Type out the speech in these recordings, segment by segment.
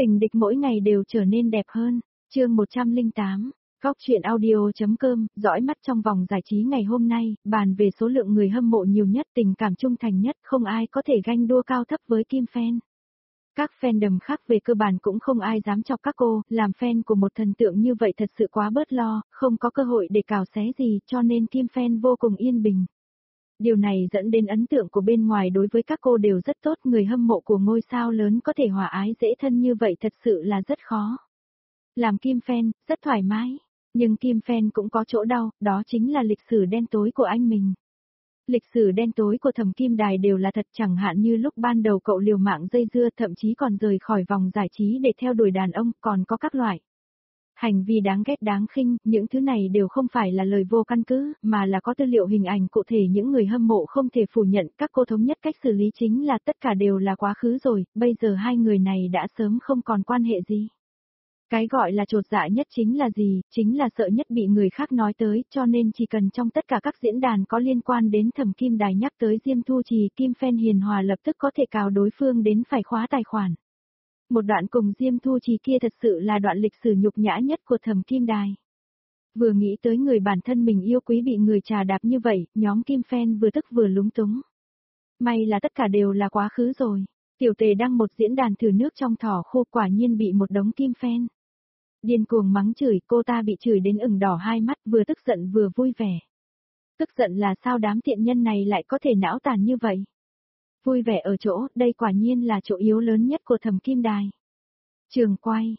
Tình địch mỗi ngày đều trở nên đẹp hơn. Chương 108. Góc truyện audio.com, dõi mắt trong vòng giải trí ngày hôm nay, bàn về số lượng người hâm mộ nhiều nhất, tình cảm trung thành nhất, không ai có thể ganh đua cao thấp với Kim Fan. Các fandom khác về cơ bản cũng không ai dám chọc các cô, làm fan của một thần tượng như vậy thật sự quá bớt lo, không có cơ hội để cào xé gì, cho nên Kim Fan vô cùng yên bình. Điều này dẫn đến ấn tượng của bên ngoài đối với các cô đều rất tốt, người hâm mộ của ngôi sao lớn có thể hòa ái dễ thân như vậy thật sự là rất khó. Làm Kim Fan, rất thoải mái, nhưng Kim Fan cũng có chỗ đau, đó chính là lịch sử đen tối của anh mình. Lịch sử đen tối của Thẩm Kim Đài đều là thật, chẳng hạn như lúc ban đầu cậu liều mạng dây dưa, thậm chí còn rời khỏi vòng giải trí để theo đuổi đàn ông, còn có các loại hành vi đáng ghét đáng khinh, những thứ này đều không phải là lời vô căn cứ, mà là có tư liệu hình ảnh cụ thể, những người hâm mộ không thể phủ nhận, các cô thống nhất cách xử lý chính là tất cả đều là quá khứ rồi, bây giờ hai người này đã sớm không còn quan hệ gì. Cái gọi là chột dạ nhất chính là gì, chính là sợ nhất bị người khác nói tới, cho nên chỉ cần trong tất cả các diễn đàn có liên quan đến Thẩm Kim Đài nhắc tới Diêm Thu Trì, Kim Fan hiền hòa lập tức có thể cào đối phương đến phải khóa tài khoản. Một đoạn cùng Diêm Thu Trì kia thật sự là đoạn lịch sử nhục nhã nhất của Thẩm Kim Đài. Vừa nghĩ tới người bản thân mình yêu quý bị người trà đạp như vậy, nhóm Kim Fan vừa tức vừa lúng túng. May là tất cả đều là quá khứ rồi. Tiểu Tề đăng một diễn đàn thử nước trong thỏ khô, quả nhiên bị một đống Kim Fan điên cuồng mắng chửi, cô ta bị chửi đến ửng đỏ hai mắt, vừa tức giận vừa vui vẻ. Tức giận là sao đám tiện nhân này lại có thể não tàn như vậy? Vui vẻ ở chỗ, đây quả nhiên là chỗ yếu lớn nhất của Thẩm Kim Đài. Trường quay,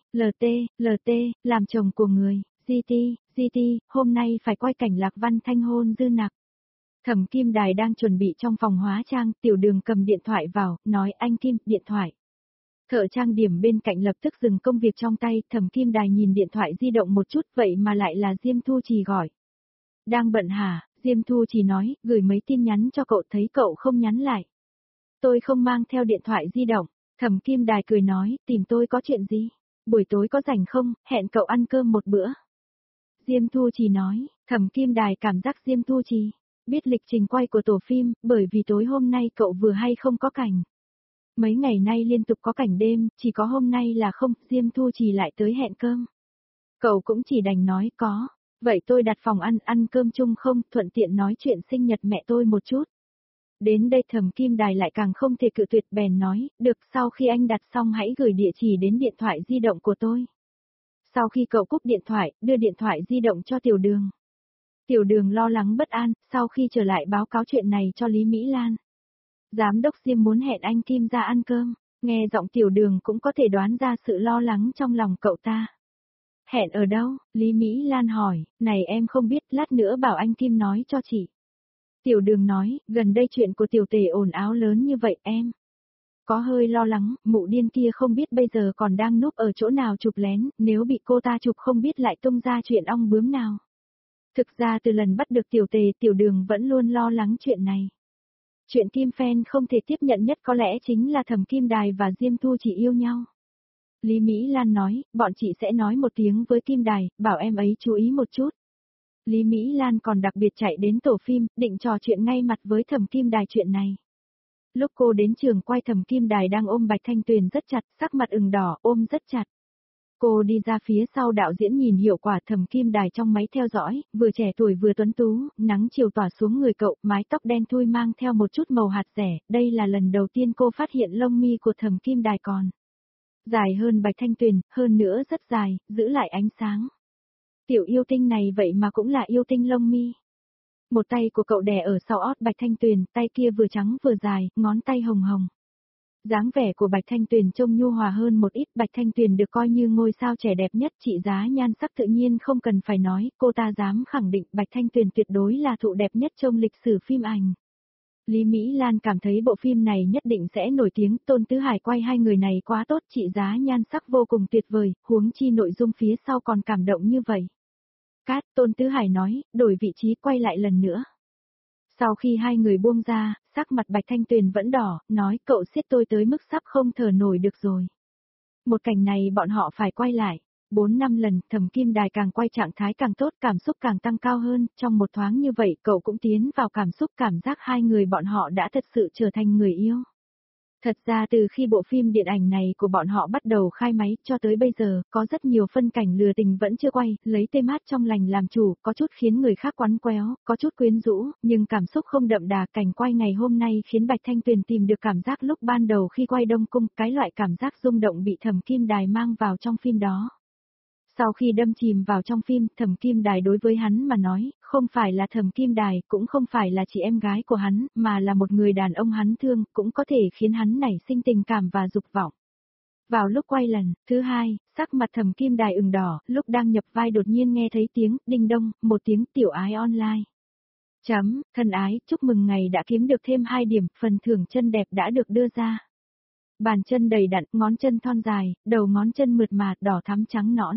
LT, làm chồng của người, GT, hôm nay phải quay cảnh Lạc Văn Thanh hôn Dư Nặc. Thẩm Kim Đài đang chuẩn bị trong phòng hóa trang, Tiểu Đường cầm điện thoại vào, nói anh Kim, điện thoại. Thợ trang điểm bên cạnh lập tức dừng công việc trong tay, Thẩm Kim Đài nhìn điện thoại di động một chút, vậy mà lại là Diêm Thu Trì gọi. Đang bận hả? Diêm Thu Trì nói, gửi mấy tin nhắn cho cậu, thấy cậu không nhắn lại. Tôi không mang theo điện thoại di động. Thẩm Kim Đài cười nói, tìm tôi có chuyện gì? Buổi tối có rảnh không, hẹn cậu ăn cơm một bữa. Diêm Thu Trì nói, Thẩm Kim Đài cảm giác Diêm Thu Trì biết lịch trình quay của tổ phim, bởi vì tối hôm nay cậu vừa hay không có cảnh. Mấy ngày nay liên tục có cảnh đêm, chỉ có hôm nay là không, Diêm Thu Trì lại tới hẹn cơm. Cậu cũng chỉ đành nói có, vậy tôi đặt phòng ăn cơm chung không, thuận tiện nói chuyện sinh nhật mẹ tôi một chút. Đến đây Thẩm Kim Đài lại càng không thể cự tuyệt, bèn nói, được, sau khi anh đặt xong hãy gửi địa chỉ đến điện thoại di động của tôi. Sau khi cậu cúp điện thoại, đưa điện thoại di động cho Tiểu Đường. Tiểu Đường lo lắng bất an, sau khi trở lại báo cáo chuyện này cho Lý Mỹ Lan. Giám đốc Diêm muốn hẹn anh Kim ra ăn cơm, nghe giọng Tiểu Đường cũng có thể đoán ra sự lo lắng trong lòng cậu ta. Hẹn ở đâu? Lý Mỹ Lan hỏi, này em không biết, lát nữa bảo anh Kim nói cho chị. Tiểu Đường nói, gần đây chuyện của Tiểu Tề ồn ào lớn như vậy em có hơi lo lắng, mụ điên kia không biết bây giờ còn đang núp ở chỗ nào chụp lén, nếu bị cô ta chụp không biết lại tung ra chuyện ong bướm nào. Thực ra từ lần bắt được Tiểu Tề, Tiểu Đường vẫn luôn lo lắng chuyện này. Chuyện Kim Fan không thể tiếp nhận nhất có lẽ chính là Thẩm Kim Đài và Diêm Thu chỉ yêu nhau. Lý Mỹ Lan nói, bọn chị sẽ nói một tiếng với Kim Đài, bảo em ấy chú ý một chút. Lý Mỹ Lan còn đặc biệt chạy đến tổ phim, định trò chuyện ngay mặt với Thẩm Kim Đài chuyện này. Lúc cô đến trường quay, Thẩm Kim Đài đang ôm Bạch Thanh Tuyền rất chặt, sắc mặt ửng đỏ, ôm rất chặt. Cô đi ra phía sau đạo diễn nhìn hiệu quả Thẩm Kim Đài trong máy theo dõi, vừa trẻ tuổi vừa tuấn tú, nắng chiều tỏa xuống người cậu, mái tóc đen thui mang theo một chút màu hạt rẻ, đây là lần đầu tiên cô phát hiện lông mi của Thẩm Kim Đài còn dài hơn Bạch Thanh Tuyền, hơn nữa rất dài, giữ lại ánh sáng. Tiểu yêu tinh này vậy mà cũng là yêu tinh lông mi. Một tay của cậu đè ở sau ót Bạch Thanh Tuyền, tay kia vừa trắng vừa dài, ngón tay hồng hồng. Dáng vẻ của Bạch Thanh Tuyền trông nhu hòa hơn một ít, Bạch Thanh Tuyền được coi như ngôi sao trẻ đẹp nhất, trị giá nhan sắc tự nhiên không cần phải nói, cô ta dám khẳng định Bạch Thanh Tuyền tuyệt đối là thụ đẹp nhất trong lịch sử phim ảnh. Lý Mỹ Lan cảm thấy bộ phim này nhất định sẽ nổi tiếng, Tôn Tứ Hải quay hai người này quá tốt, trị giá nhan sắc vô cùng tuyệt vời, huống chi nội dung phía sau còn cảm động như vậy. Cát, Tôn Tứ Hải nói, đổi vị trí quay lại lần nữa. Sau khi hai người buông ra, sắc mặt Bạch Thanh Tuyền vẫn đỏ, nói cậu siết tôi tới mức sắp không thở nổi được rồi. Một cảnh này bọn họ phải quay lại. 4-5 lần, Thẩm Kim Đài càng quay trạng thái càng tốt, cảm xúc càng tăng cao hơn, trong một thoáng như vậy cậu cũng tiến vào cảm xúc, cảm giác hai người bọn họ đã thật sự trở thành người yêu. Thật ra từ khi bộ phim điện ảnh này của bọn họ bắt đầu khai máy cho tới bây giờ, có rất nhiều phân cảnh lừa tình vẫn chưa quay, lấy tê mát trong lành làm chủ, có chút khiến người khác quắn quéo, có chút quyến rũ, nhưng cảm xúc không đậm đà. Cảnh quay ngày hôm nay khiến Bạch Thanh Tuyền tìm được cảm giác lúc ban đầu khi quay Đông Cung, cái loại cảm giác rung động bị Thẩm Kim Đài mang vào trong phim đó. Sau khi đâm chìm vào trong phim, Thẩm Kim Đài đối với hắn mà nói, không phải là Thẩm Kim Đài, cũng không phải là chị em gái của hắn, mà là một người đàn ông hắn thương, cũng có thể khiến hắn nảy sinh tình cảm và dục vọng. Vào lúc quay lần thứ hai, sắc mặt Thẩm Kim Đài ửng đỏ, lúc đang nhập vai đột nhiên nghe thấy tiếng đinh đông, một tiếng tiểu ái online. Thân ái, chúc mừng ngày đã kiếm được thêm 2 điểm, phần thưởng chân đẹp đã được đưa ra. Bàn chân đầy đặn, ngón chân thon dài, đầu ngón chân mượt mà, đỏ thắm trắng nõn.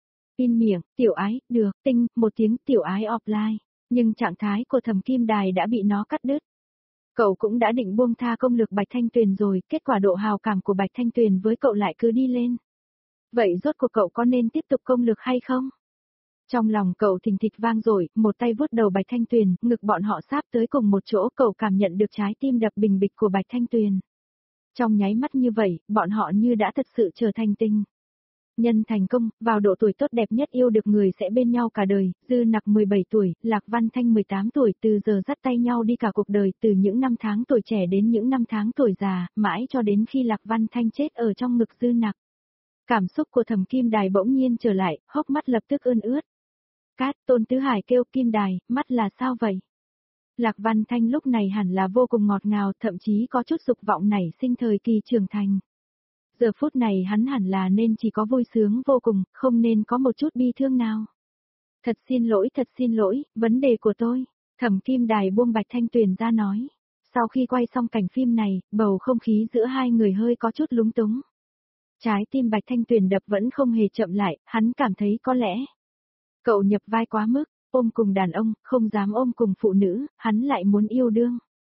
In miệng, tiểu ái, được, tinh, một tiếng tiểu ái offline, nhưng trạng thái của Thẩm Kim Đài đã bị nó cắt đứt. Cậu cũng đã định buông tha công lực Bạch Thanh Tuyền rồi, kết quả độ hào cảm của Bạch Thanh Tuyền với cậu lại cứ đi lên. Vậy rốt cuộc cậu có nên tiếp tục công lực hay không? Trong lòng cậu thình thịch vang dội, một tay vuốt đầu Bạch Thanh Tuyền, ngực bọn họ sáp tới cùng một chỗ, cậu cảm nhận được trái tim đập bình bịch của Bạch Thanh Tuyền. Trong nháy mắt như vậy, bọn họ như đã thật sự trở thành tình nhân thành công, vào độ tuổi tốt đẹp nhất yêu được người sẽ bên nhau cả đời. Dư Nặc 17 tuổi, Lạc Văn Thanh 18 tuổi, từ giờ dắt tay nhau đi cả cuộc đời, từ những năm tháng tuổi trẻ đến những năm tháng tuổi già, mãi cho đến khi Lạc Văn Thanh chết ở trong ngực Dư Nặc. Cảm xúc của Thẩm Kim Đài bỗng nhiên trở lại, hốc mắt lập tức ươn ướt. Cát, Tôn Tứ Hải kêu Kim Đài, mắt là sao vậy? Lạc Văn Thanh lúc này hẳn là vô cùng ngọt ngào, thậm chí có chút dục vọng nảy sinh thời kỳ trưởng thành. Giờ phút này hắn hẳn là nên chỉ có vui sướng vô cùng, không nên có một chút bi thương nào. Thật xin lỗi, vấn đề của tôi. Thẩm Kim Đài buông Bạch Thanh Tuyền ra nói. Sau khi quay xong cảnh phim này, bầu không khí giữa hai người hơi có chút lúng túng. Trái tim Bạch Thanh Tuyền đập vẫn không hề chậm lại, hắn cảm thấy có lẽ cậu nhập vai quá mức, ôm cùng đàn ông, không dám ôm cùng phụ nữ, hắn lại muốn yêu đương.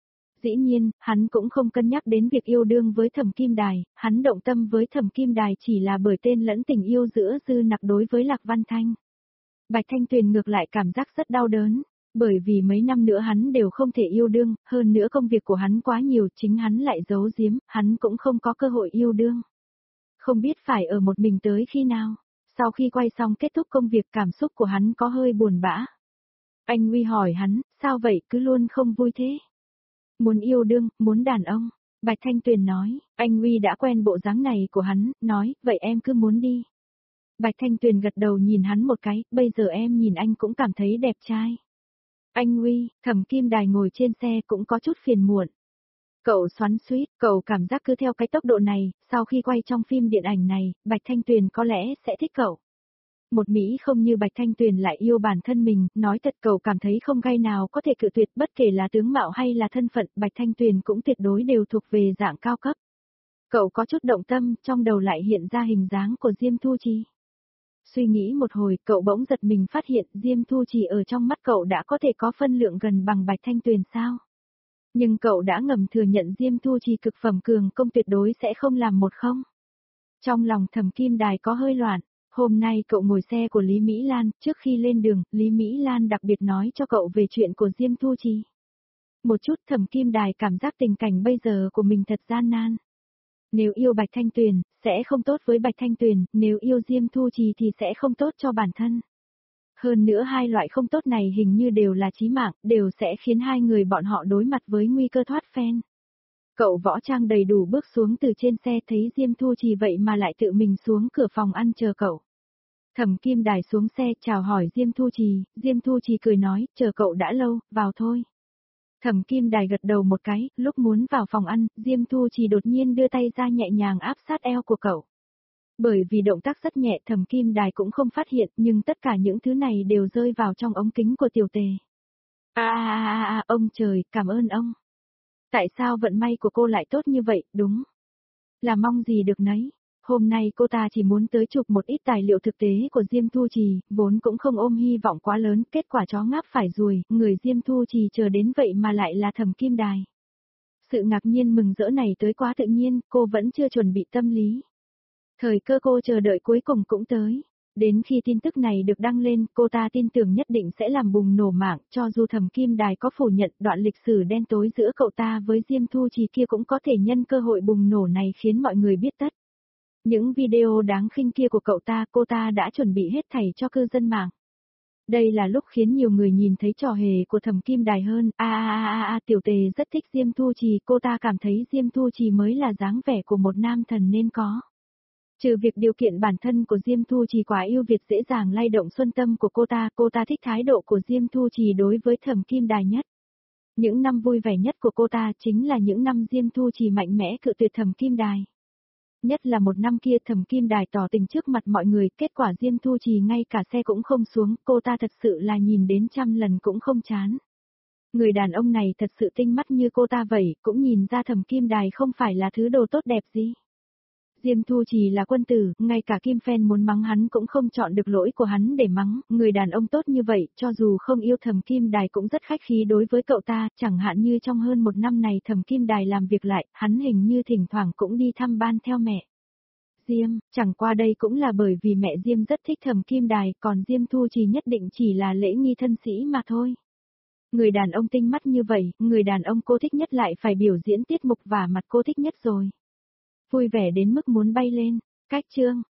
Dĩ nhiên, hắn cũng không cân nhắc đến việc yêu đương với Thẩm Kim Đài, hắn động tâm với Thẩm Kim Đài chỉ là bởi tên lẫn tình yêu giữa Dư Nặc đối với Lạc Văn Thanh. Bạch Thanh Tuyền ngược lại cảm giác rất đau đớn, bởi vì mấy năm nữa hắn đều không thể yêu đương, hơn nữa công việc của hắn quá nhiều, chính hắn lại giấu giếm, hắn cũng không có cơ hội yêu đương. Không biết phải ở một mình tới khi nào. Sau khi quay xong kết thúc công việc, cảm xúc của hắn có hơi buồn bã. Anh Uy hỏi hắn, sao vậy cứ luôn không vui thế? Muốn yêu đương, muốn đàn ông. Bạch Thanh Tuyền nói, anh Uy đã quen bộ dáng này của hắn, nói, vậy em cứ muốn đi. Bạch Thanh Tuyền gật đầu nhìn hắn một cái, bây giờ em nhìn anh cũng cảm thấy đẹp trai. Anh Uy, Thẩm Kim Đài ngồi trên xe cũng có chút phiền muộn. Cậu xoắn xuýt, cậu cảm giác cứ theo cái tốc độ này, sau khi quay trong phim điện ảnh này, Bạch Thanh Tuyền có lẽ sẽ thích cậu. Một Mỹ không như Bạch Thanh Tuyền lại yêu bản thân mình, nói thật cậu cảm thấy không gai nào có thể cự tuyệt, bất kể là tướng mạo hay là thân phận, Bạch Thanh Tuyền cũng tuyệt đối đều thuộc về dạng cao cấp. Cậu có chút động tâm, trong đầu lại hiện ra hình dáng của Diêm Thu Trì. Suy nghĩ một hồi, cậu bỗng giật mình phát hiện Diêm Thu Trì ở trong mắt cậu đã có thể có phân lượng gần bằng Bạch Thanh Tuyền sao? Nhưng cậu đã ngầm thừa nhận Diêm Thu Trì cực phẩm cường công tuyệt đối sẽ không làm một không. Trong lòng Thẩm Kim Đài có hơi loạn. Hôm nay cậu ngồi xe của Lý Mỹ Lan, trước khi lên đường, Lý Mỹ Lan đặc biệt nói cho cậu về chuyện của Diêm Thu Trì. Một chút Thẩm Kim Đài cảm giác tình cảnh bây giờ của mình thật gian nan. Nếu yêu Bạch Thanh Tuyền, sẽ không tốt với Bạch Thanh Tuyền, nếu yêu Diêm Thu Trì thì sẽ không tốt cho bản thân. Hơn nữa hai loại không tốt này hình như đều là chí mạng, đều sẽ khiến hai người bọn họ đối mặt với nguy cơ thoát phen. Cậu võ trang đầy đủ bước xuống từ trên xe thấy Diêm Thu Trì vậy mà lại tự mình xuống cửa phòng ăn chờ cậu. Thẩm Kim Đài xuống xe chào hỏi Diêm Thu Trì cười nói, chờ cậu đã lâu, vào thôi. Thẩm Kim Đài gật đầu một cái, lúc muốn vào phòng ăn, Diêm Thu Trì đột nhiên đưa tay ra nhẹ nhàng áp sát eo của cậu. Bởi vì động tác rất nhẹ Thẩm Kim Đài cũng không phát hiện, nhưng tất cả những thứ này đều rơi vào trong ống kính của Tiểu Tề. Ông trời, cảm ơn ông. Tại sao vận may của cô lại tốt như vậy, đúng là mong gì được nấy. Hôm nay cô ta chỉ muốn tới chụp một ít tài liệu thực tế của Diêm Thu Trì, vốn cũng không ôm hy vọng quá lớn, kết quả chó ngáp phải ruồi, người Diêm Thu Trì chờ đến vậy mà lại là Thẩm Kim Đài. Sự ngạc nhiên mừng rỡ này tới quá tự nhiên, cô vẫn chưa chuẩn bị tâm lý. Thời cơ cô chờ đợi cuối cùng cũng tới. Đến khi tin tức này được đăng lên, cô ta tin tưởng nhất định sẽ làm bùng nổ mạng, cho dù Thẩm Kim Đài có phủ nhận đoạn lịch sử đen tối giữa cậu ta với Diêm Thu Trì kia cũng có thể nhân cơ hội bùng nổ này khiến mọi người biết tất. Những video đáng khinh kia của cậu ta, cô ta đã chuẩn bị hết thảy cho cư dân mạng. Đây là lúc khiến nhiều người nhìn thấy trò hề của Thẩm Kim Đài hơn. Tiểu Tề rất thích Diêm Thu Trì, cô ta cảm thấy Diêm Thu Trì mới là dáng vẻ của một nam thần nên có. Trừ việc điều kiện bản thân của Diêm Thu Trì quá yêu Việt dễ dàng lay động xuân tâm của cô ta thích thái độ của Diêm Thu Trì đối với Thẩm Kim Đài nhất. Những năm vui vẻ nhất của cô ta chính là những năm Diêm Thu Trì mạnh mẽ cự tuyệt Thẩm Kim Đài. Nhất là một năm kia Thẩm Kim Đài tỏ tình trước mặt mọi người, kết quả Diêm Thu Trì ngay cả xe cũng không xuống, cô ta thật sự là nhìn đến trăm lần cũng không chán. Người đàn ông này thật sự tinh mắt như cô ta vậy, cũng nhìn ra Thẩm Kim Đài không phải là thứ đồ tốt đẹp gì. Diêm Thu Trì là quân tử, ngay cả Kim Phen muốn mắng hắn cũng không chọn được lỗi của hắn để mắng, người đàn ông tốt như vậy, cho dù không yêu Thẩm Kim Đài cũng rất khách khí đối với cậu ta, chẳng hạn như trong hơn một năm này Thẩm Kim Đài làm việc lại, hắn hình như thỉnh thoảng cũng đi thăm ban theo mẹ. Diêm, chẳng qua đây cũng là bởi vì mẹ Diêm rất thích Thẩm Kim Đài, còn Diêm Thu Trì nhất định chỉ là lễ nghi thân sĩ mà thôi. Người đàn ông tinh mắt như vậy, người đàn ông cô thích nhất lại phải biểu diễn tiết mục và mặt cô thích nhất rồi. Vui vẻ đến mức muốn bay lên. Cách chương